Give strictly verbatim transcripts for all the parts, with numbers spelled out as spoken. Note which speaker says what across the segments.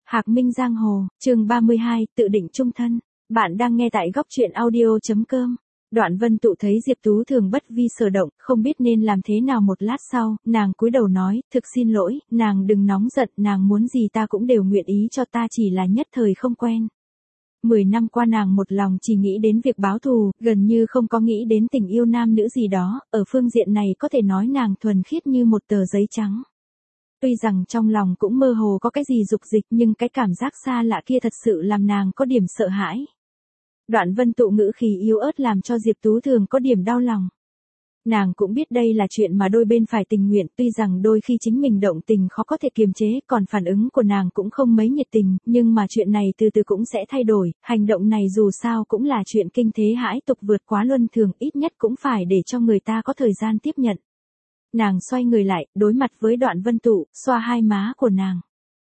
Speaker 1: Hạc Minh Giang Hồ, chương ba mươi hai, tự định chung thân. Bạn đang nghe tại góc truyện audio.com. Đoạn Vân Tụ thấy Diệp Tú Thường bất vi sở động, không biết nên làm thế nào. Một lát sau, nàng cúi đầu nói, thực xin lỗi, nàng đừng nóng giận, nàng muốn gì ta cũng đều nguyện ý cho, ta chỉ là nhất thời không quen. Mười năm qua nàng một lòng chỉ nghĩ đến việc báo thù, gần như không có nghĩ đến tình yêu nam nữ gì đó, ở phương diện này có thể nói nàng thuần khiết như một tờ giấy trắng. Tuy rằng trong lòng cũng mơ hồ có cái gì dục dịch, nhưng cái cảm giác xa lạ kia thật sự làm nàng có điểm sợ hãi. Đoạn Vân Tụ ngữ khí yếu ớt làm cho Diệp Tú Thường có điểm đau lòng. Nàng cũng biết đây là chuyện mà đôi bên phải tình nguyện, tuy rằng đôi khi chính mình động tình khó có thể kiềm chế, còn phản ứng của nàng cũng không mấy nhiệt tình, nhưng mà chuyện này từ từ cũng sẽ thay đổi, hành động này dù sao cũng là chuyện kinh thế hãi tục vượt quá luân thường, ít nhất cũng phải để cho người ta có thời gian tiếp nhận. Nàng xoay người lại, đối mặt với Đoạn Vân Tụ, xoa hai má của nàng.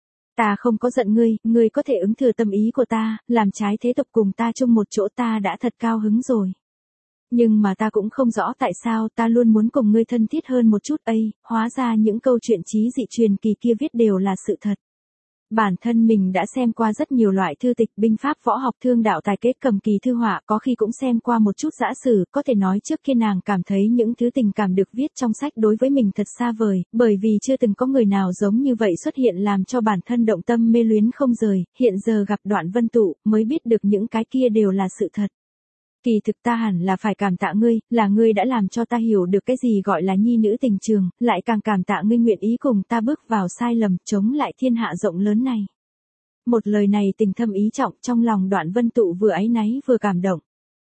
Speaker 1: Ta không có giận ngươi, ngươi có thể ứng thừa tâm ý của ta, làm trái thế tục cùng ta chung một chỗ, ta đã thật cao hứng rồi. Nhưng mà ta cũng không rõ tại sao ta luôn muốn cùng ngươi thân thiết hơn một chút ấy, hóa ra những câu chuyện trí dị truyền kỳ kia viết đều là sự thật. Bản thân mình đã xem qua rất nhiều loại thư tịch, binh pháp, võ học, thương đạo, tài kết, cầm kỳ, thư họa, có khi cũng xem qua một chút dã sử, có thể nói trước kia nàng cảm thấy những thứ tình cảm được viết trong sách đối với mình thật xa vời, bởi vì chưa từng có người nào giống như vậy xuất hiện làm cho bản thân động tâm mê luyến không rời, hiện giờ gặp Đoạn Vân Tụ, mới biết được những cái kia đều là sự thật. Kỳ thực ta hẳn là phải cảm tạ ngươi, là ngươi đã làm cho ta hiểu được cái gì gọi là nhi nữ tình trường, lại càng cảm tạ ngươi nguyện ý cùng ta bước vào sai lầm, chống lại thiên hạ rộng lớn này. Một lời này tình thâm ý trọng, trong lòng Đoạn Vân Tụ vừa áy náy vừa cảm động.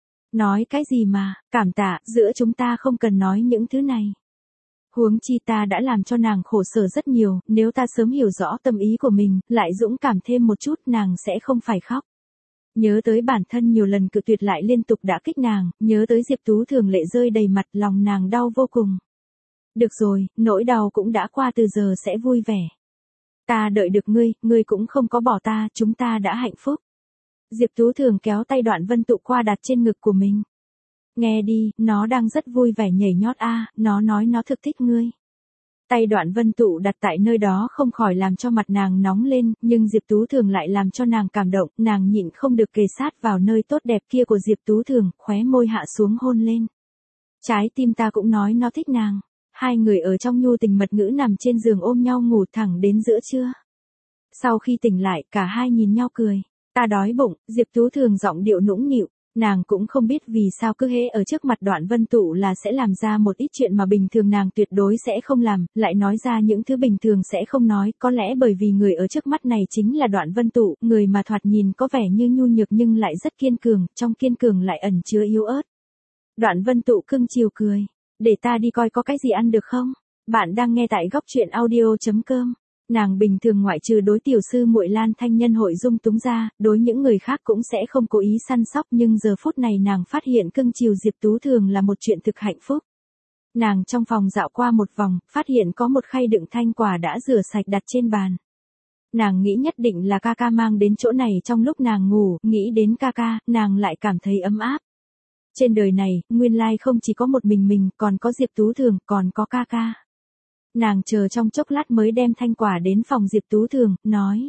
Speaker 1: Nói cái gì mà, cảm tạ, giữa chúng ta không cần nói những thứ này. Huống chi ta đã làm cho nàng khổ sở rất nhiều, nếu ta sớm hiểu rõ tâm ý của mình, lại dũng cảm thêm một chút, nàng sẽ không phải khóc. Nhớ tới bản thân nhiều lần cự tuyệt lại liên tục đã kích nàng, nhớ tới Diệp Tú Thường lệ rơi đầy mặt, lòng nàng đau vô cùng. Được rồi, nỗi đau cũng đã qua, từ giờ sẽ vui vẻ. Ta đợi được ngươi, ngươi cũng không có bỏ ta, chúng ta đã hạnh phúc. Diệp Tú Thường kéo tay Đoạn Vân Tụ qua đặt trên ngực của mình. Nghe đi, nó đang rất vui vẻ nhảy nhót a, nó nói nó thực thích ngươi. Tay Đoạn Vân Tụ đặt tại nơi đó không khỏi làm cho mặt nàng nóng lên, nhưng Diệp Tú Thường lại làm cho nàng cảm động, nàng nhịn không được kề sát vào nơi tốt đẹp kia của Diệp Tú Thường, khóe môi hạ xuống hôn lên. Trái tim ta cũng nói nó thích nàng. Hai người ở trong nhu tình mật ngữ nằm trên giường ôm nhau ngủ thẳng đến giữa trưa. Sau khi tỉnh lại, cả hai nhìn nhau cười. Ta đói bụng, Diệp Tú Thường giọng điệu nũng nịu. Nàng cũng không biết vì sao cứ hễ ở trước mặt Đoạn Vân Tụ là sẽ làm ra một ít chuyện mà bình thường nàng tuyệt đối sẽ không làm, lại nói ra những thứ bình thường sẽ không nói, có lẽ bởi vì người ở trước mắt này chính là Đoạn Vân Tụ, người mà thoạt nhìn có vẻ như nhu nhược nhưng lại rất kiên cường, trong kiên cường lại ẩn chứa yếu ớt. Đoạn Vân Tụ cưng chiều cười, để ta đi coi có cái gì ăn được không? Bạn đang nghe tại góc truyện audio.com. Nàng bình thường ngoại trừ đối tiểu sư muội Lan Thanh Nhân hội dung túng ra, đối những người khác cũng sẽ không cố ý săn sóc, nhưng giờ phút này nàng phát hiện cưng chiều Diệp Tú Thường là một chuyện thực hạnh phúc. Nàng trong phòng dạo qua một vòng, phát hiện có một khay đựng thanh quả đã rửa sạch đặt trên bàn. Nàng nghĩ nhất định là ca ca mang đến chỗ này trong lúc nàng ngủ, nghĩ đến ca ca, nàng lại cảm thấy ấm áp. Trên đời này, nguyên lai không chỉ có một mình mình, còn có Diệp Tú Thường, còn có ca ca. Nàng chờ trong chốc lát mới đem thanh quả đến phòng Diệp Tú Thường, nói.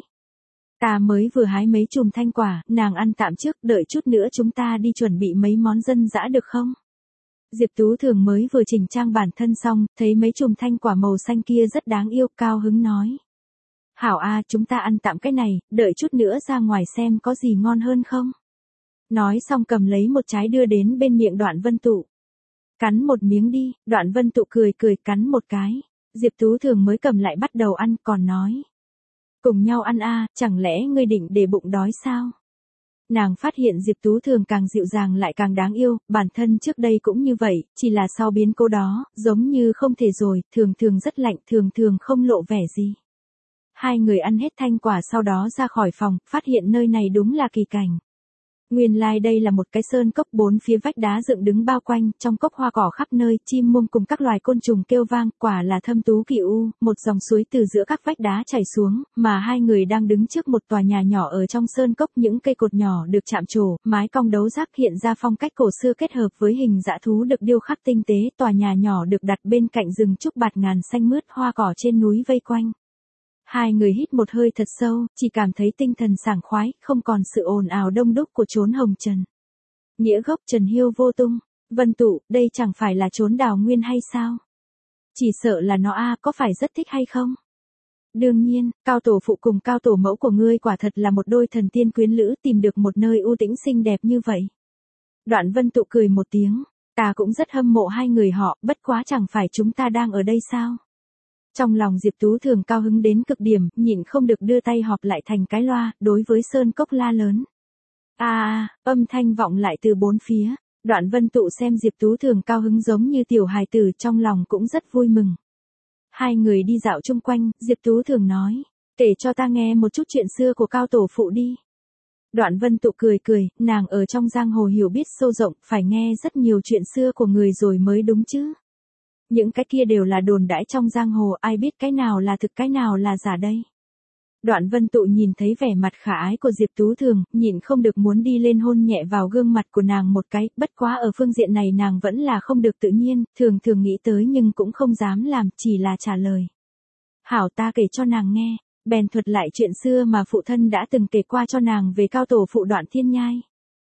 Speaker 1: Ta mới vừa hái mấy chùm thanh quả, nàng ăn tạm trước, đợi chút nữa chúng ta đi chuẩn bị mấy món dân dã được không? Diệp Tú Thường mới vừa chỉnh trang bản thân xong, thấy mấy chùm thanh quả màu xanh kia rất đáng yêu, cao hứng nói. Hảo a, chúng ta ăn tạm cái này, đợi chút nữa ra ngoài xem có gì ngon hơn không? Nói xong cầm lấy một trái đưa đến bên miệng Đoạn Vân Tụ. Cắn một miếng đi, Đoạn Vân Tụ cười cười cắn một cái. Diệp Tú Thường mới cầm lại bắt đầu ăn, còn nói. Cùng nhau ăn a, chẳng lẽ ngươi định để bụng đói sao? Nàng phát hiện Diệp Tú Thường càng dịu dàng lại càng đáng yêu, bản thân trước đây cũng như vậy, chỉ là sau biến cố đó, giống như không thể rồi, thường thường rất lạnh, thường thường không lộ vẻ gì. Hai người ăn hết thanh quả sau đó ra khỏi phòng, phát hiện nơi này đúng là kỳ cảnh. Nguyên lai like đây là một cái sơn cốc, bốn phía vách đá dựng đứng bao quanh, trong cốc hoa cỏ khắp nơi, chim muông cùng các loài côn trùng kêu vang, quả là thâm tú kỳ u, một dòng suối từ giữa các vách đá chảy xuống, mà hai người đang đứng trước một tòa nhà nhỏ ở trong sơn cốc, những cây cột nhỏ được chạm trổ, mái cong đấu rác hiện ra phong cách cổ xưa kết hợp với hình dã thú được điêu khắc tinh tế, tòa nhà nhỏ được đặt bên cạnh rừng trúc bạt ngàn xanh mướt, hoa cỏ trên núi vây quanh. Hai người hít một hơi thật sâu, chỉ cảm thấy tinh thần sảng khoái, không còn sự ồn ào đông đúc của chốn hồng trần. Nghĩa gốc Trần Hiêu vô tung. Vân Tụ, đây chẳng phải là chốn Đào Nguyên hay sao? Chỉ sợ là nó a, có phải rất thích hay không? Đương nhiên, Cao tổ phụ cùng Cao tổ mẫu của ngươi quả thật là một đôi thần tiên quyến lữ, tìm được một nơi u tĩnh xinh đẹp như vậy. Đoạn Vân Tụ cười một tiếng, ta cũng rất hâm mộ hai người họ, bất quá chẳng phải chúng ta đang ở đây sao? Trong lòng Diệp Tú Thường cao hứng đến cực điểm, nhịn không được đưa tay họp lại thành cái loa, đối với Sơn Cốc la lớn. A a, âm thanh vọng lại từ bốn phía. Đoạn Vân Tụ xem Diệp Tú Thường cao hứng giống như tiểu hài tử, trong lòng cũng rất vui mừng. Hai người đi dạo chung quanh, Diệp Tú Thường nói, kể cho ta nghe một chút chuyện xưa của Cao tổ phụ đi. Đoạn Vân Tụ cười cười, nàng ở trong giang hồ hiểu biết sâu rộng, phải nghe rất nhiều chuyện xưa của người rồi mới đúng chứ. Những cái kia đều là đồn đãi trong giang hồ, ai biết cái nào là thực cái nào là giả đây. Đoạn Vân Tụ nhìn thấy vẻ mặt khả ái của Diệp Tú Thường, nhịn không được muốn đi lên hôn nhẹ vào gương mặt của nàng một cái, bất quá ở phương diện này nàng vẫn là không được tự nhiên, thường thường nghĩ tới nhưng cũng không dám làm, chỉ là trả lời. Hảo, ta kể cho nàng nghe, bèn thuật lại chuyện xưa mà phụ thân đã từng kể qua cho nàng về Cao tổ phụ Đoạn Thiên Nhai.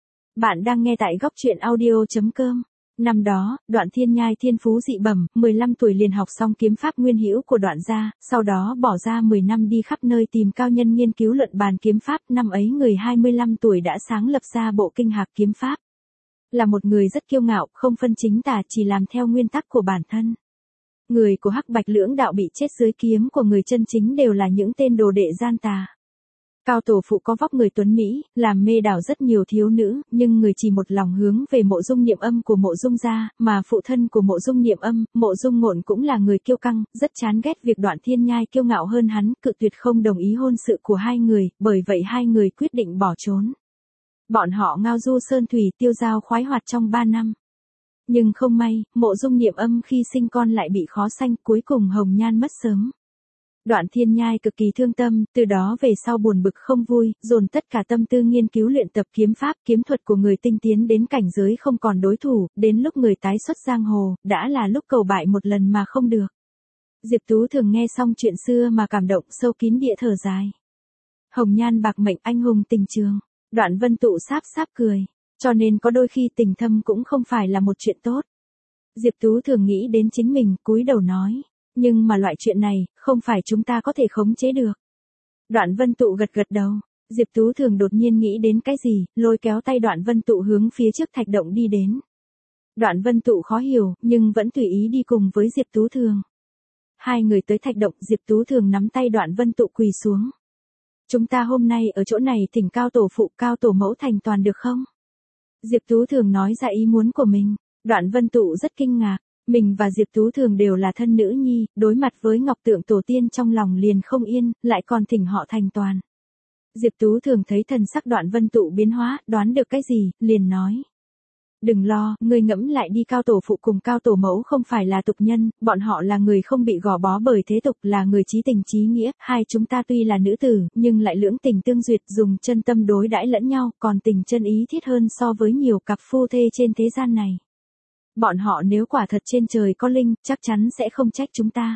Speaker 1: Bạn đang nghe tại góc truyện audio chấm com. Năm đó, Đoạn Thiên Nhai thiên phú dị bẩm, mười lăm tuổi liền học xong kiếm pháp nguyên hữu của Đoạn gia, sau đó bỏ ra mười năm đi khắp nơi tìm cao nhân nghiên cứu luận bàn kiếm pháp, năm ấy người hai mươi lăm tuổi đã sáng lập ra bộ kinh Hạc kiếm pháp. Là một người rất kiêu ngạo, không phân chính tà, chỉ làm theo nguyên tắc của bản thân. Người của Hắc Bạch lưỡng đạo bị chết dưới kiếm của người chân chính đều là những tên đồ đệ gian tà. Cao tổ phụ có vóc người tuấn Mỹ, làm mê đảo rất nhiều thiếu nữ, nhưng người chỉ một lòng hướng về Mộ Dung Niệm Âm của Mộ Dung gia, mà phụ thân của Mộ Dung Niệm Âm, Mộ Dung Ngộn cũng là người kiêu căng, rất chán ghét việc Đoạn Thiên Nhai kiêu ngạo hơn hắn, cự tuyệt không đồng ý hôn sự của hai người, bởi vậy hai người quyết định bỏ trốn. Bọn họ ngao du sơn thủy tiêu dao khoái hoạt trong ba năm. Nhưng không may, Mộ Dung Niệm Âm khi sinh con lại bị khó sanh, cuối cùng hồng nhan mất sớm. Đoạn Thiên Nhai cực kỳ thương tâm, từ đó về sau buồn bực không vui, dồn tất cả tâm tư nghiên cứu luyện tập kiếm pháp, kiếm thuật của người tinh tiến đến cảnh giới không còn đối thủ, đến lúc người tái xuất giang hồ, đã là lúc cầu bại một lần mà không được. Diệp Tú Thường nghe xong chuyện xưa mà cảm động, sâu kín địa thở dài. Hồng nhan bạc mệnh, anh hùng tình trường. Đoạn Vân Tụ sáp sáp cười, cho nên có đôi khi tình thâm cũng không phải là một chuyện tốt. Diệp Tú Thường nghĩ đến chính mình, cúi đầu nói. Nhưng mà loại chuyện này, không phải chúng ta có thể khống chế được. Đoạn Vân Tụ gật gật đầu. Diệp Tú Thường đột nhiên nghĩ đến cái gì, lôi kéo tay Đoạn Vân Tụ hướng phía trước thạch động đi đến. Đoạn Vân Tụ khó hiểu, nhưng vẫn tùy ý đi cùng với Diệp Tú Thường. Hai người tới thạch động, Diệp Tú Thường nắm tay Đoạn Vân Tụ quỳ xuống. Chúng ta hôm nay ở chỗ này thỉnh Cao tổ phụ, Cao tổ mẫu thành toàn được không? Diệp Tú Thường nói ra ý muốn của mình. Đoạn Vân Tụ rất kinh ngạc. Mình và Diệp Tú Thường đều là thân nữ nhi, đối mặt với Ngọc Tượng tổ tiên trong lòng liền không yên, lại còn thỉnh họ thành toàn. Diệp Tú Thường thấy thần sắc Đoạn Vân Tụ biến hóa, đoán được cái gì, liền nói. Đừng lo, ngươi ngẫm lại đi, Cao tổ phụ cùng Cao tổ mẫu không phải là tục nhân, bọn họ là người không bị gò bó bởi thế tục, là người chí tình chí nghĩa, hai chúng ta tuy là nữ tử, nhưng lại lưỡng tình tương duyệt, dùng chân tâm đối đãi lẫn nhau, còn tình chân ý thiết hơn so với nhiều cặp phu thê trên thế gian này. Bọn họ nếu quả thật trên trời có linh, chắc chắn sẽ không trách chúng ta.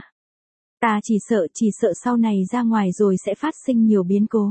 Speaker 1: Ta chỉ sợ, chỉ sợ sau này ra ngoài rồi sẽ phát sinh nhiều biến cố.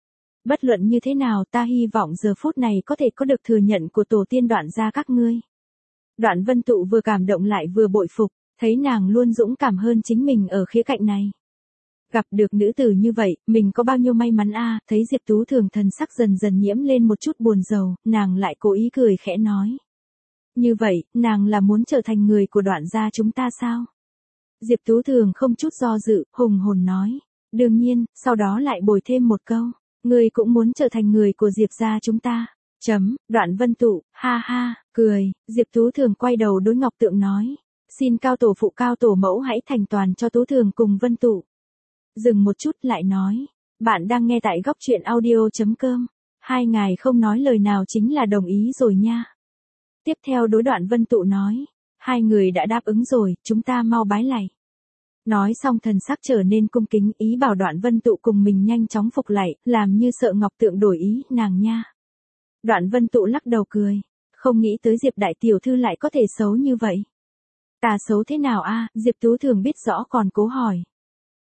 Speaker 1: Bất luận như thế nào, ta hy vọng giờ phút này có thể có được thừa nhận của tổ tiên Đoạn gia các ngươi. Đoạn Vân Tụ vừa cảm động lại vừa bội phục, thấy nàng luôn dũng cảm hơn chính mình ở khía cạnh này. Gặp được nữ tử như vậy, mình có bao nhiêu may mắn a. Thấy Diệp Tú Thường thần sắc dần dần nhiễm lên một chút buồn rầu, nàng lại cố ý cười khẽ nói. Như vậy, nàng là muốn trở thành người của Đoạn gia chúng ta sao? Diệp Tú Thường không chút do dự, hùng hồn nói. Đương nhiên, sau đó lại bồi thêm một câu. Ngươi cũng muốn trở thành người của Diệp gia chúng ta. Chấm, Đoạn Vân Tụ, ha ha, cười. Diệp Tú Thường quay đầu đối Ngọc Tượng nói. Xin Cao tổ phụ, Cao tổ mẫu hãy thành toàn cho Tú Thường cùng Vân Tụ. Dừng một chút lại nói. Bạn đang nghe tại góc truyện audio chấm com. Hai ngài không nói lời nào chính là đồng ý rồi nha. Tiếp theo đối Đoạn Vân Tụ nói. Hai người đã đáp ứng rồi, chúng ta mau bái lạy. Nói xong thần sắc trở nên cung kính, ý bảo Đoạn Vân Tụ cùng mình nhanh chóng phục lạy, làm như sợ Ngọc Tượng đổi ý, nàng nha. Đoạn Vân Tụ lắc đầu cười. Không nghĩ tới Diệp đại tiểu thư lại có thể xấu như vậy. Ta xấu thế nào a? Diệp Tú Thường biết rõ còn cố hỏi.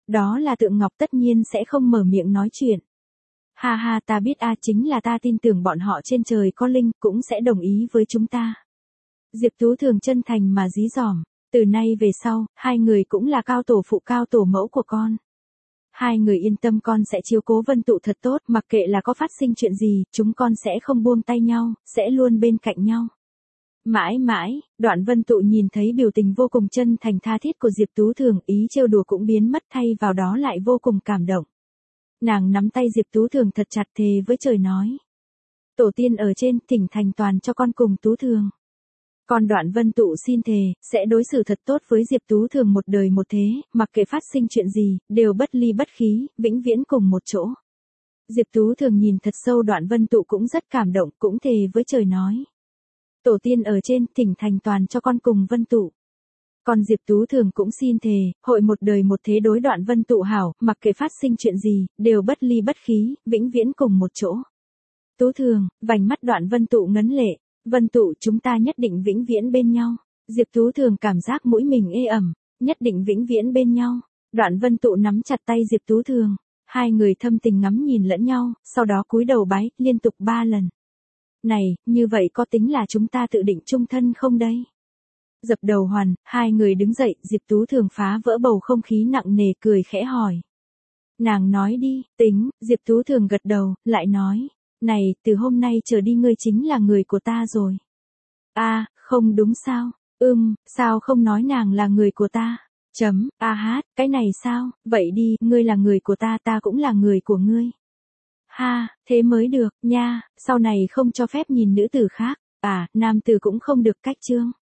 Speaker 1: đó là Tượng Ngọc tất nhiên sẽ không mở miệng nói chuyện. Ha ha, ta biết a, chính là ta tin tưởng bọn họ trên trời có linh, cũng sẽ đồng ý với chúng ta. Diệp Tú Thường chân thành mà dí dỏm, từ nay về sau, hai người cũng là cao tổ phụ cao tổ mẫu của con. Hai người yên tâm, con sẽ chiếu cố Vân Tụ thật tốt, mặc kệ là có phát sinh chuyện gì, chúng con sẽ không buông tay nhau, sẽ luôn bên cạnh nhau. Mãi mãi, Đoạn Vân Tụ nhìn thấy biểu tình vô cùng chân thành tha thiết của Diệp Tú Thường, ý trêu đùa cũng biến mất, thay vào đó lại vô cùng cảm động. Nàng nắm tay Diệp Tú Thường thật chặt, thề với trời nói: Tổ tiên ở trên, thỉnh thành toàn cho con cùng Tú Thường. Con Đoạn Vân Tụ xin thề, sẽ đối xử thật tốt với Diệp Tú Thường một đời một thế, mặc kệ phát sinh chuyện gì, đều bất ly bất khí, vĩnh viễn cùng một chỗ. Diệp Tú Thường nhìn thật sâu Đoạn Vân Tụ cũng rất cảm động, cũng thề với trời nói: Tổ tiên ở trên, thỉnh thành toàn cho con cùng Vân Tụ. Còn Diệp Tú Thường cũng xin thề, hội một đời một thế đối Đoạn Vân Tụ hảo, mặc kệ phát sinh chuyện gì, đều bất ly bất khí, vĩnh viễn cùng một chỗ. Tú Thường, vành mắt Đoạn Vân Tụ ngấn lệ: Vân Tụ, chúng ta nhất định vĩnh viễn bên nhau. Diệp Tú Thường cảm giác mũi mình ê ẩm, nhất định vĩnh viễn bên nhau. Đoạn Vân Tụ nắm chặt tay Diệp Tú Thường, hai người thâm tình ngắm nhìn lẫn nhau, sau đó cúi đầu bái, liên tục ba lần. Này, như vậy có tính là chúng ta tự định chung thân không đây? Dập đầu hoàn, hai người đứng dậy, Diệp Tú Thường phá vỡ bầu không khí nặng nề, cười khẽ hỏi. Nàng nói đi, tính, Diệp Tú Thường gật đầu, lại nói. Này, từ hôm nay trở đi ngươi chính là người của ta rồi. A, à, không đúng sao? Ừm, sao không nói nàng là người của ta? Chấm, a hát, cái này sao? Vậy đi, ngươi là người của ta, ta cũng là người của ngươi. Ha, thế mới được, nha, sau này không cho phép nhìn nữ tử khác. À, nam tử cũng không được cách chương.